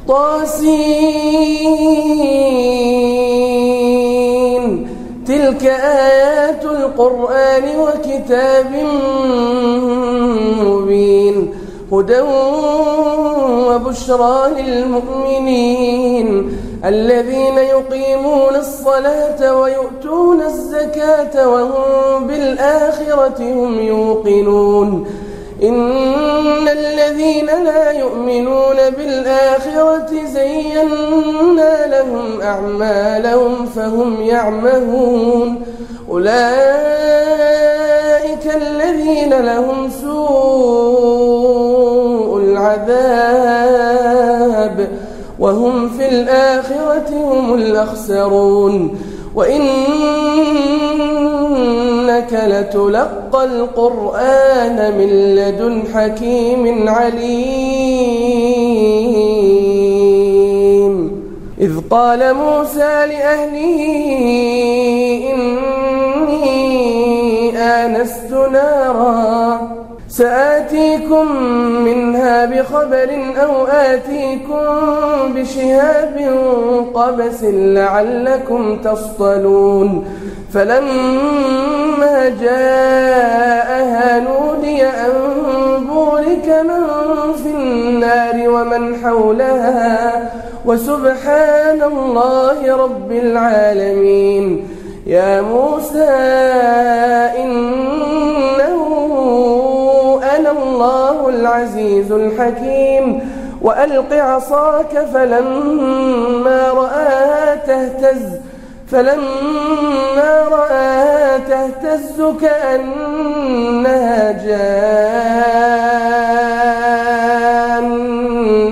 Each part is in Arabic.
طاسين تلك آيات القرآن وكتاب مبين هدى وبشرى للمؤمنين الذين يقيمون الصلاة ويؤتون الزكاة وهم بالآخرة هم يوقنون إن الذين لا يؤمنون بالآخرة زينا لهم أعمالهم فهم يعمهون أولئك الذين لهم سوء العذاب وهم في الآخرة هم الأخسرون وإنك لتلقى القرآن من لدن حكيم عليم إذ قال موسى لأهله إني آنست نارا سآتيكم منها بخبر أو آتيكم بشهاب قبس لعلكم تصطلون فلما جاءها نودي أن بورك من في النار ومن حولها وسبحان الله رب العالمين يا موسى إنه أنا الله العزيز الحكيم وألق عصاك فلما رآها تهتز كأنها جان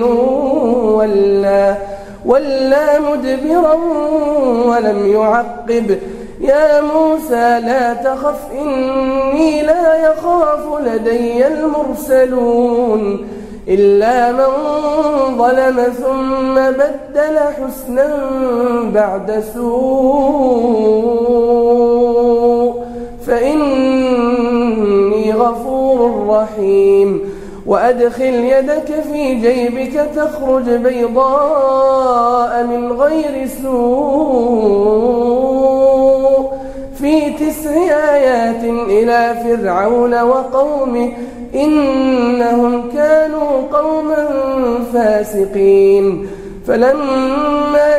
ولا مدبرا ولم يعقب يا موسى لا تخف إني لا يخاف لدي المرسلون إلا من ظلم ثم بدل حسنا بعد سوء فإني غفور رحيم وأدخل يدك في جيبك تخرج بيضاء من غير سوء في 9 آيات إلى فرعون وقومه إنهم كانوا قوما فاسقين فلما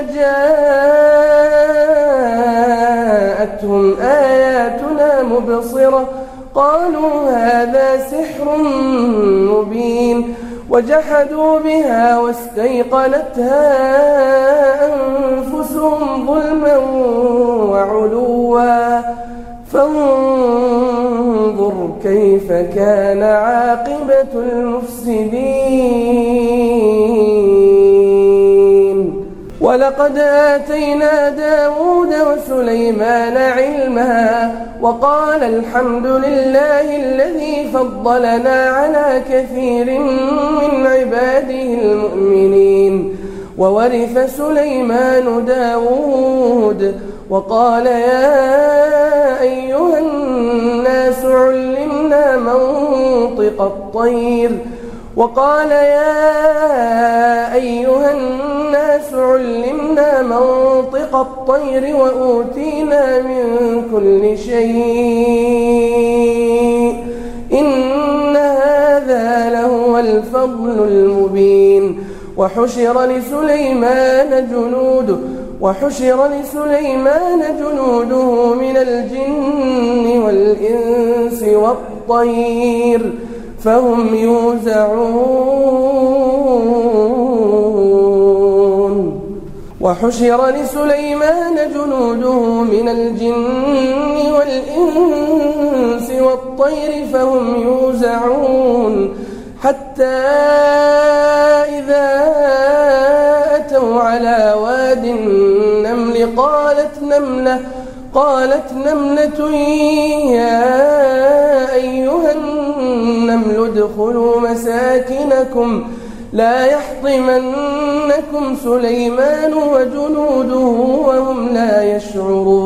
جاءتهم آياتنا مبصرة قالوا هذا سحر مبين وجحدوا بها واستيقنتها أنفسهم ظلما وعلوا فانظر كيف كان عاقبة المفسدين ولقد آتينا داود وسليمان علما وقال الحمد لله الذي فضلنا على كثير من عباده المؤمنين وورث سليمان داود وقال يا أيها الناس علمنا منطق الطير وأوتينا من كل شيء إن هذا لهو الفضل المبين وحشر لسليمان جنوده من الجن والإنس والطير فهم يوزعون وحشر لسليمان جنوده من الجن والإنس والطير فهم يوزعون حتى إذا أتوا على واد النمل قالت نملة يا أيها النمل ادخلوا مساكنكم لا يحطمنكم سليمان وجنوده وهم لا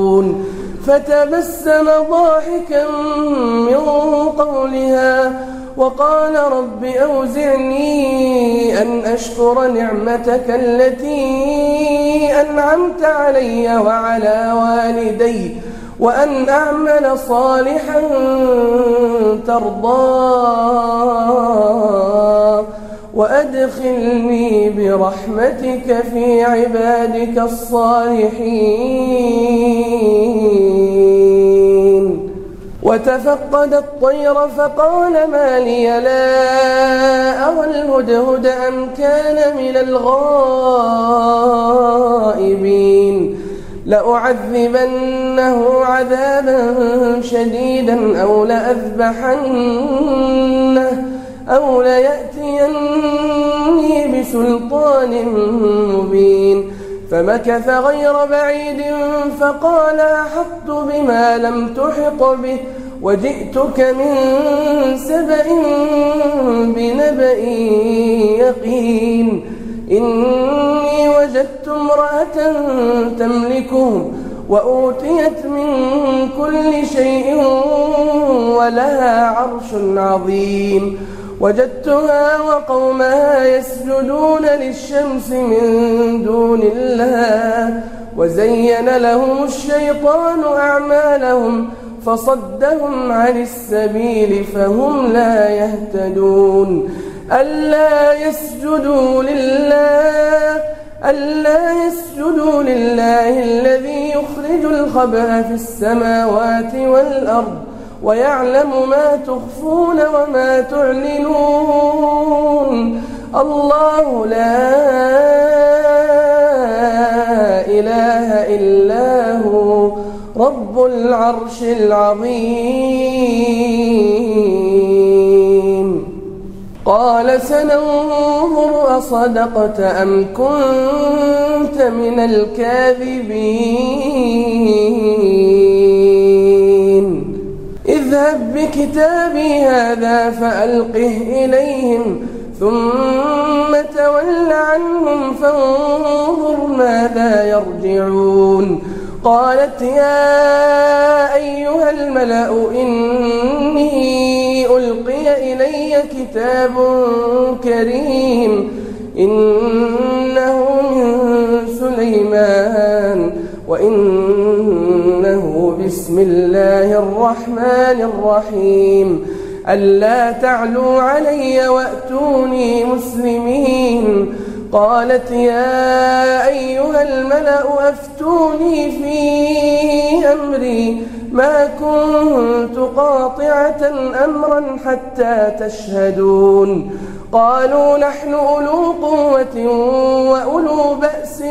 يشعرون فتبسم ضاحكا من قولها وقال رب أوزعني أن أشكر نعمتك التي أنعمت علي وعلى والدي وأن أعمل صالحا ترضاه وأدخلني برحمتك في عبادك الصالحين. وتفقد الطير فقال ما لي لا أرى الهدهد أم كان من الغائبين لأعذبنه عذابا شديدا أو لأذبحنه أو ليأتيني بسلطان مبين. فمكث غير بعيد فقال أحطت بما لم تحط به وجئتك من سبأ بنبأ يقين. إني وجدت امرأة تملكهم وأوتيت من كل شيء ولها عرش عظيم. وجدتها وقومها يسجدون للشمس من دون الله وزين لهم الشيطان أعمالهم فصدهم عن السبيل فهم لا يهتدون. ألا يسجدوا لله الذي يخرج الخبأ في السماوات والأرض ويعلم ما تخفون وما تعلنون. الله لا إله إلا هو رب العرش العظيم. قال سننظر أصدقت أم كنت من الكاذبين. اذهب بكتابي هذا فألقه إليهم ثم تول عنهم فانظر ماذا يرجعون. قالت يا أيها الملأ إني ألقي إلي كتاب كريم إنه من سليمان وإنه بسم الله الرحمن الرحيم. ألا تعلوا علي وأتوني مسلمين. قالت يا أيها الملأ أفتوني في أمري ما كنت قاطعة أمرا حتى تشهدون. قالوا نحن أولو قوة وأولو بأس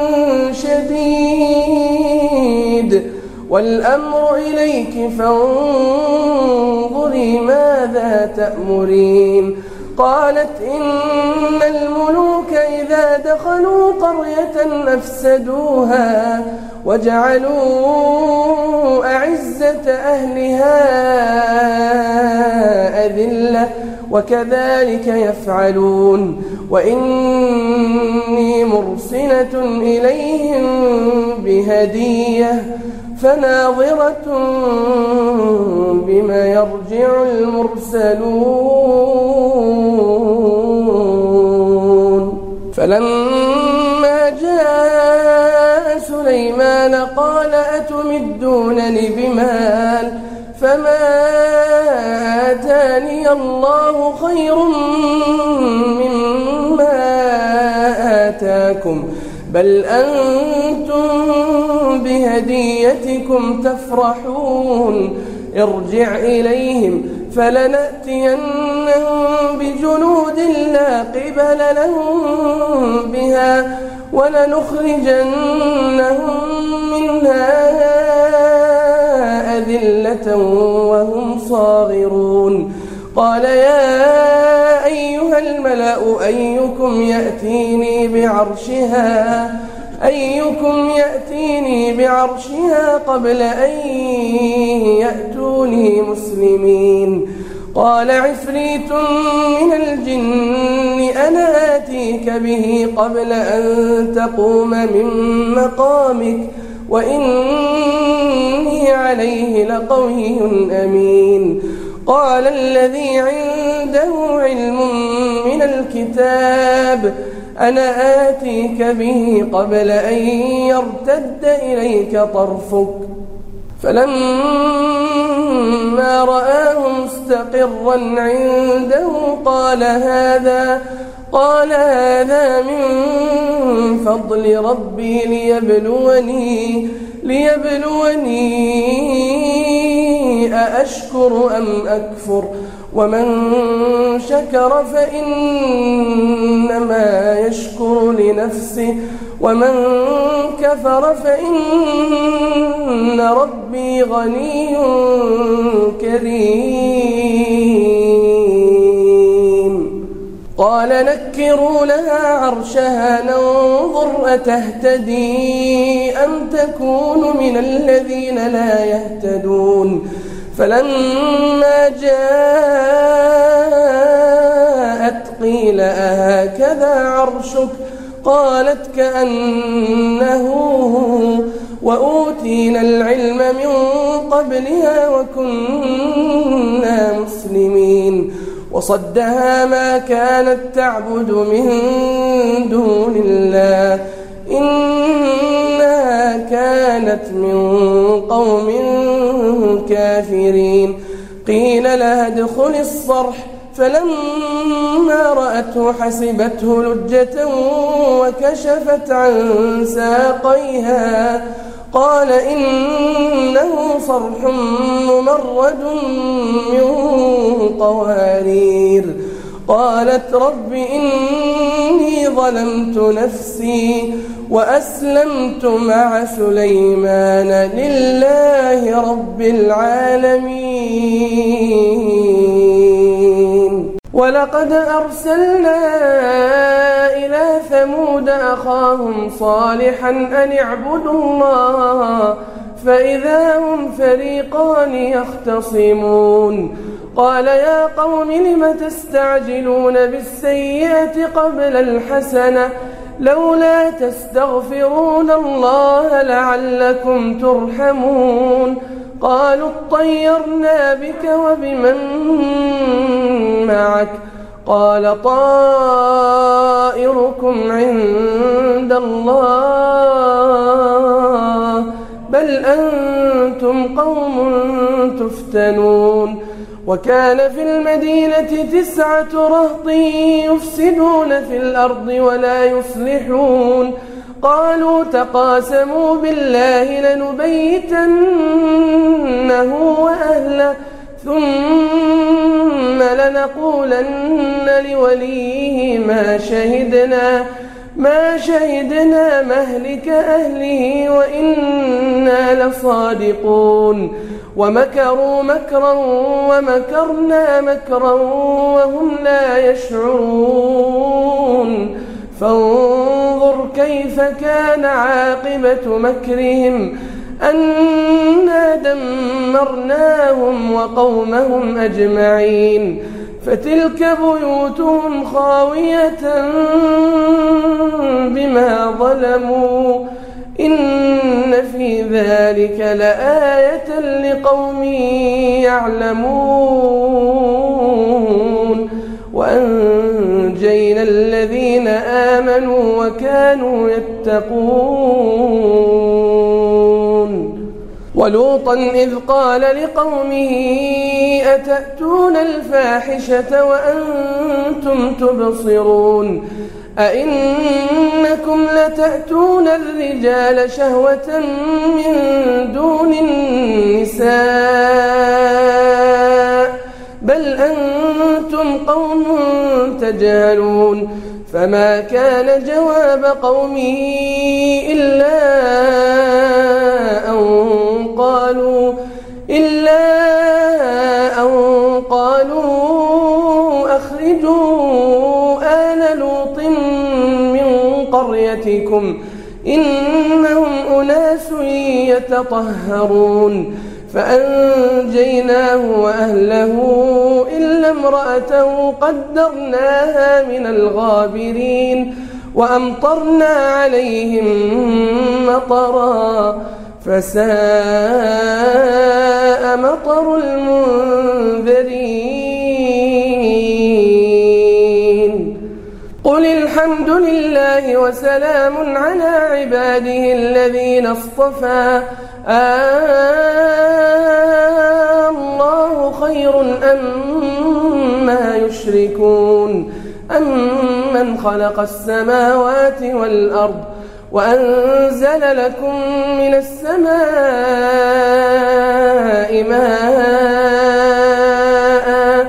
شديد والأمر إليك فانظري ماذا تأمرين. قالت إن الملوك إذا دخلوا قرية أفسدوها وجعلوا أعزة أهلها أذلة وكذلك يفعلون. وإني مرسلة إليهم بهدية فناظرة بما يرجع المرسلون. فلما جاء سليمان قال أتمدونني بمال فما آتاني الله خير مما آتاكم بل أنتم بهديتكم تفرحون. ارجع إليهم فلنأتينهم بجنود لا قبل لهم بها ولنخرجنهم منها أذلة وهم صاغرون. قال يا أيها الملأ أيكم يأتيني بعرشها قبل أن يأتوني مسلمين. قال عفريت من الجن أنا آتيك به قبل أن تقوم من مقامك وإني عليه لقوي أمين. قال الذي عنده علم من الكتاب أنا آتيك به قبل أن يرتد إليك طرفك فلما رآه مستقرا عنده قال هذا من فضل ربي ليبلوني أأشكر أم أكفر ومن شكر فإنما يشكر لنفسه ومن كفر فإن ربي غني كريم قال نكروا لها عرشها ننظر أتهتدي أم تكون من الذين لا يهتدون فلما جاءت قيل أهكذا عرشك قالت كأنه هو وأوتينا العلم من قبلها وكنا مسلمين وصدها ما كانت تعبد من دون الله إنها كانت من قوم كافرين قيل لها ادخل الصرح فلما رأته حسبته لجة وكشفت عن ساقيها قال إنه صرح ممرد من قوارير قالت رب إني ظلمت نفسي وأسلمت مع سليمان لله رب العالمين ولقد أرسلنا إلى ثمود أخاهم صالحا أن اعبدوا الله فإذا هم فريقان يختصمون قال يا قوم لم تستعجلون بالسيئة قبل الحسنة لولا تستغفرون الله لعلكم ترحمون قالوا اطيرنا بك وبمن معك قال طائركم عند الله بل أنتم قوم تفتنون وكان في المدينة 9 رهط يفسدون في الأرض ولا يصلحون قالوا تقاسموا بالله لنبيتنه وأهله ثم لنقولن لوليه ما شهدنا مهلك أهله وإنا لصادقون ومكروا مكرا ومكرنا مكرا وهم لا يشعرون فانظر كيف كان عاقبة مكرهم أنا دمرناهم وقومهم أجمعين فتلك بيوتهم خاوية بما ظلموا إن في ذلك لآية لقوم يعلمون وأنجينا الذين آمنوا وكانوا يتقون ولوطا إذ قال لقومه أتأتون الفاحشة وأنتم تبصرون أئنكم لتأتون الرجال شهوة من دون النساء بل أنتم قوم تجهلون فما كان جواب قومه إلا أن قالوا أخرجوا آل لوط من قريتكم إنهم أناس يتطهرون فأنجيناه وأهله إلا امرأته قدرناها من الغابرين وأمطرنا عليهم مطرا فساء مطر المنذرين. قل الحمد لله وسلام على عباده الذين اصطفى الله خير أما يشركون أمن خلق السماوات والأرض وأنزل لكم من السماء ماء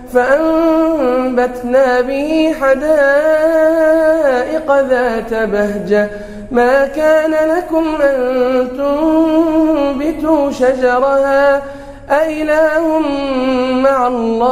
فأنبتنا به حدائق ذات بهجة ما كان لكم أن تنبتوا شجرها أإله مع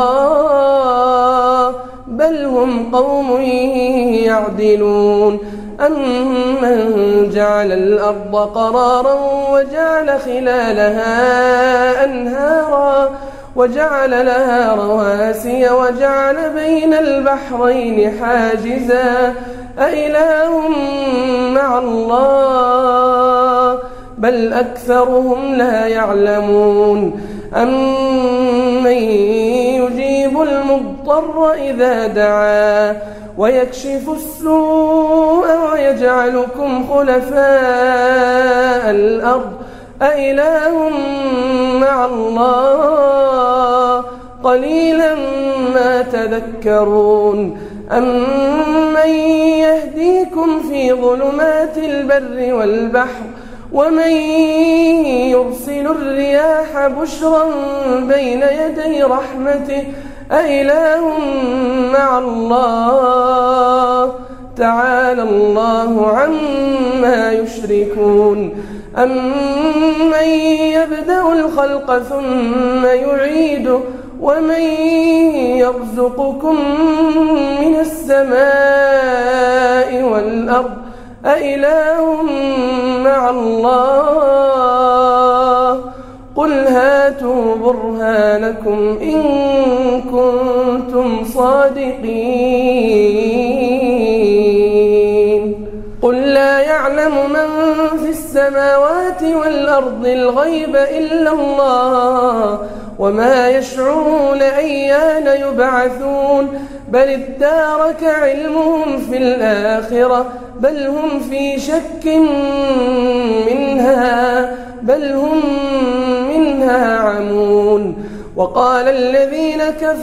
الله بل هم قوم يعدلون. أمن جعل الأرض قرارا وجعل خلالها أنهارا وجعل لها رواسي وجعل بين البحرين حاجزا أإله مع الله بل أكثرهم لا يعلمون. أمن يجيب المضطر إذا دعاه ويكشف السوء ويجعلكم خلفاء الأرض أإله مع الله قليلا ما تذكرون. أمن يهديكم في ظلمات البر والبحر ومن يرسل الرياح بشرا بين يدي رحمته أإله مع الله تعالى الله عما يشركون. أمن يبدأ الخلق ثم يعيده ومن يرزقكم من السماء والأرض أإله مع الله قل هاتوا برهانكم إن كنتم صادقين. قل لا يعلم من في السماوات والأرض الغيب إلا الله وما يشعرون أيان يبعثون بل ادارك علمهم في الآخرة بل هم في شك منها بل هم منها عمون. وقال الذين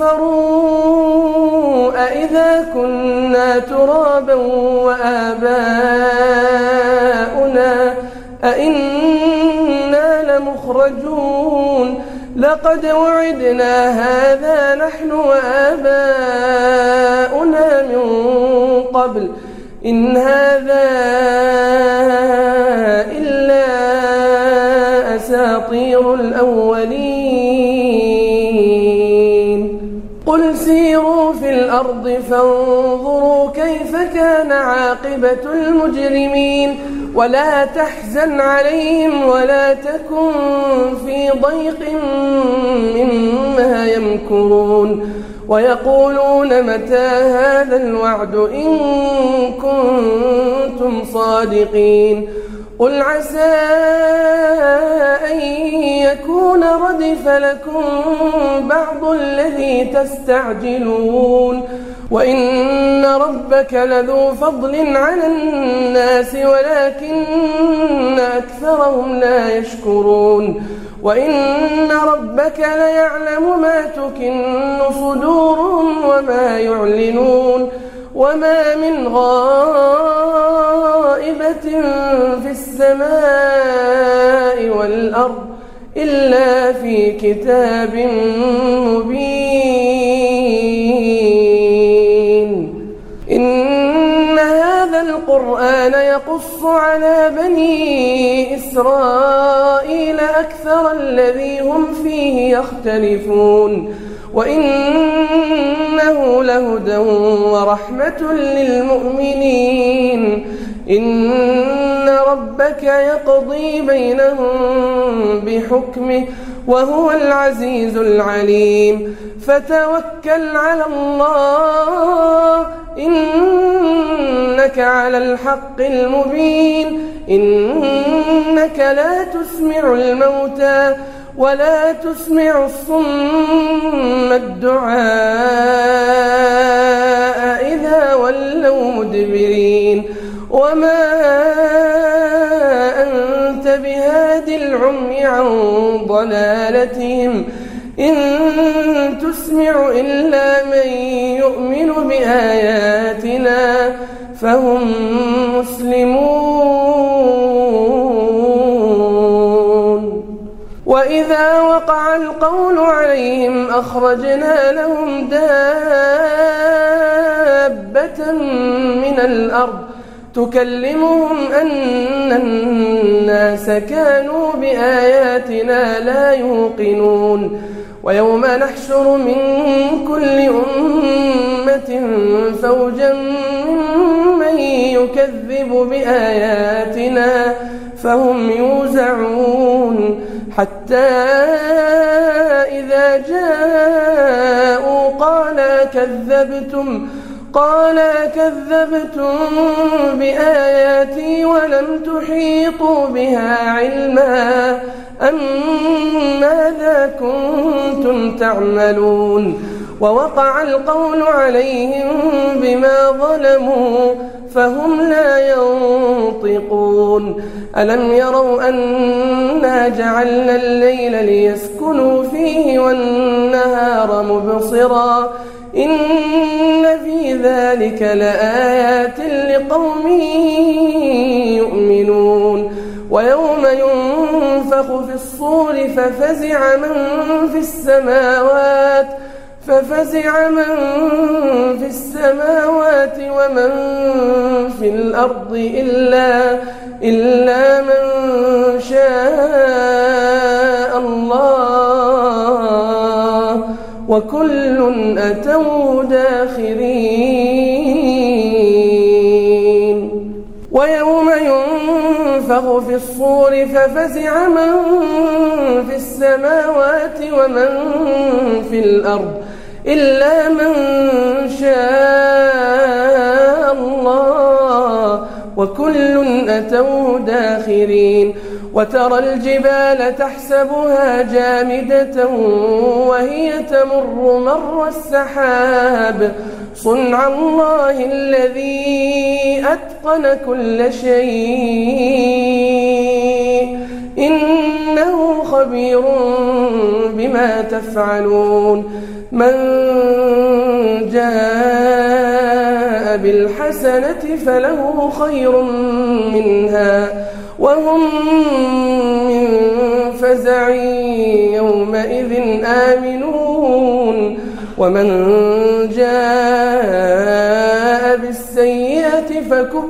كفروا أئذا كنا ترابا وآباؤنا أئنا لمخرجون لقد وعدنا هذا نحن وآباؤنا من قبل إن هذا إلا أساطير الأولين. قل سيروا في الأرض فانظروا كيف كان عاقبة المجرمين ولا تحزن عليهم ولا تكن في ضيق مما يمكرون ويقولون متى هذا الوعد إن كنتم صادقين. قل عسى أن يكون ردف لكم بعض الذي تستعجلون وإن ربك لذو فضل على الناس ولكن أكثرهم لا يشكرون. وإن ربك ليعلم ما تكن صدورهم وما يعلنون وما من غائبة في السماء والأرض إلا في كتاب مبين. إن هذا القرآن يقص على بني إسرائيل أكثر الذي هم فيه يختلفون وإنه لهدى ورحمة للمؤمنين. إن ربك يقضي بينهم بحكمه وهو العزيز العليم. فتوكل على الله إنك على الحق المبين إنك لا تسمع الموتى ولا تسمع الصم الدعاء إذا ولوا مدبرين وما أنت بهاد العمي عن ضلالتهم إن تسمع إلا من يؤمن بآياتنا فهم مسلمون وإذا وقع القول عليهم أخرجنا لهم دابة من الأرض تكلمهم أن الناس كانوا بآياتنا لا يوقنون ويوم نحشر من كل أمة فوجا ممن يكذب بآياتنا فهم يوزعون حتى إذا جاءوا قال كذبتم بآياتي ولم تحيطوا بها علما أم ماذا كنتم تعملون ووقع القول عليهم بما ظلموا فهم لا ينطقون ألم يروا أنا جعلنا الليل ليسكنوا فيه والنهار مبصرا إن في ذلك لآيات لقوم يؤمنون ويوم ينفخ في الصور ففزع من في السماوات ومن في الأرض إلا من شاء الله وكل أتوا داخرين ويوم ينفخ في الصور ففزع من في السماوات ومن في الأرض إلا من شاء الله وكل أتوا داخرين وترى الجبال تحسبها جامدة وهي تمر مر السحاب صنع الله الذي أتقن كل شيء إنه خبير بما تفعلون من جاء بالحسنة فله خير منها وهم من فزع يومئذ آمنون ومن جاء بالسيئة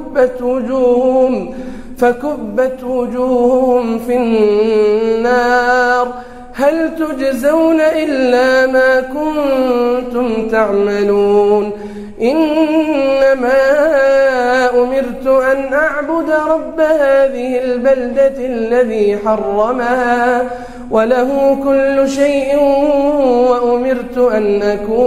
فكبت وجوههم في النار هل تجزون إلا ما كنتم تعملون إنما أمرت أن أعبد رب هذه البلدة الذي حرمها وله كل شيء وأمرت أن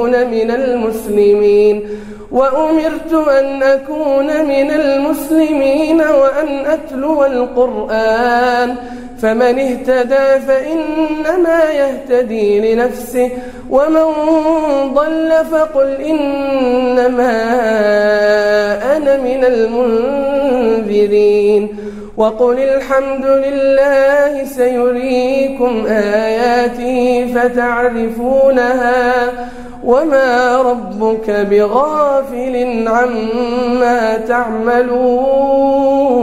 أكون من المسلمين وأن أتلو القرآن فمن اهتدى فإنما يهتدي لنفسه ومن ضل فقل إنما أنا من المنذرين وقل الحمد لله سيريكم آياته فتعرفونها وما ربك بغافل عما تعملون